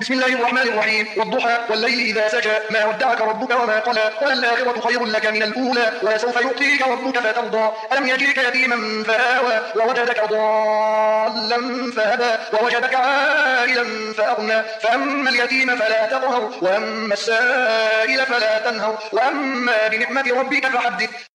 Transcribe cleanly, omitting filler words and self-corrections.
بسم الله الرحمن الرحيم. والضحى والليل إذا سجى ما ودعك ربك وما قلى وللآخرة خير لك من الأولى ولسوف يعطيك ربك فترضى ألم يجدك يتيما فآوى ووجدك ضالا فهدى ووجدك عائلا فأغنى فأما اليتيم فلا تقهر وأما السائل فلا تنهر وأما بنعمة ربك فحدث.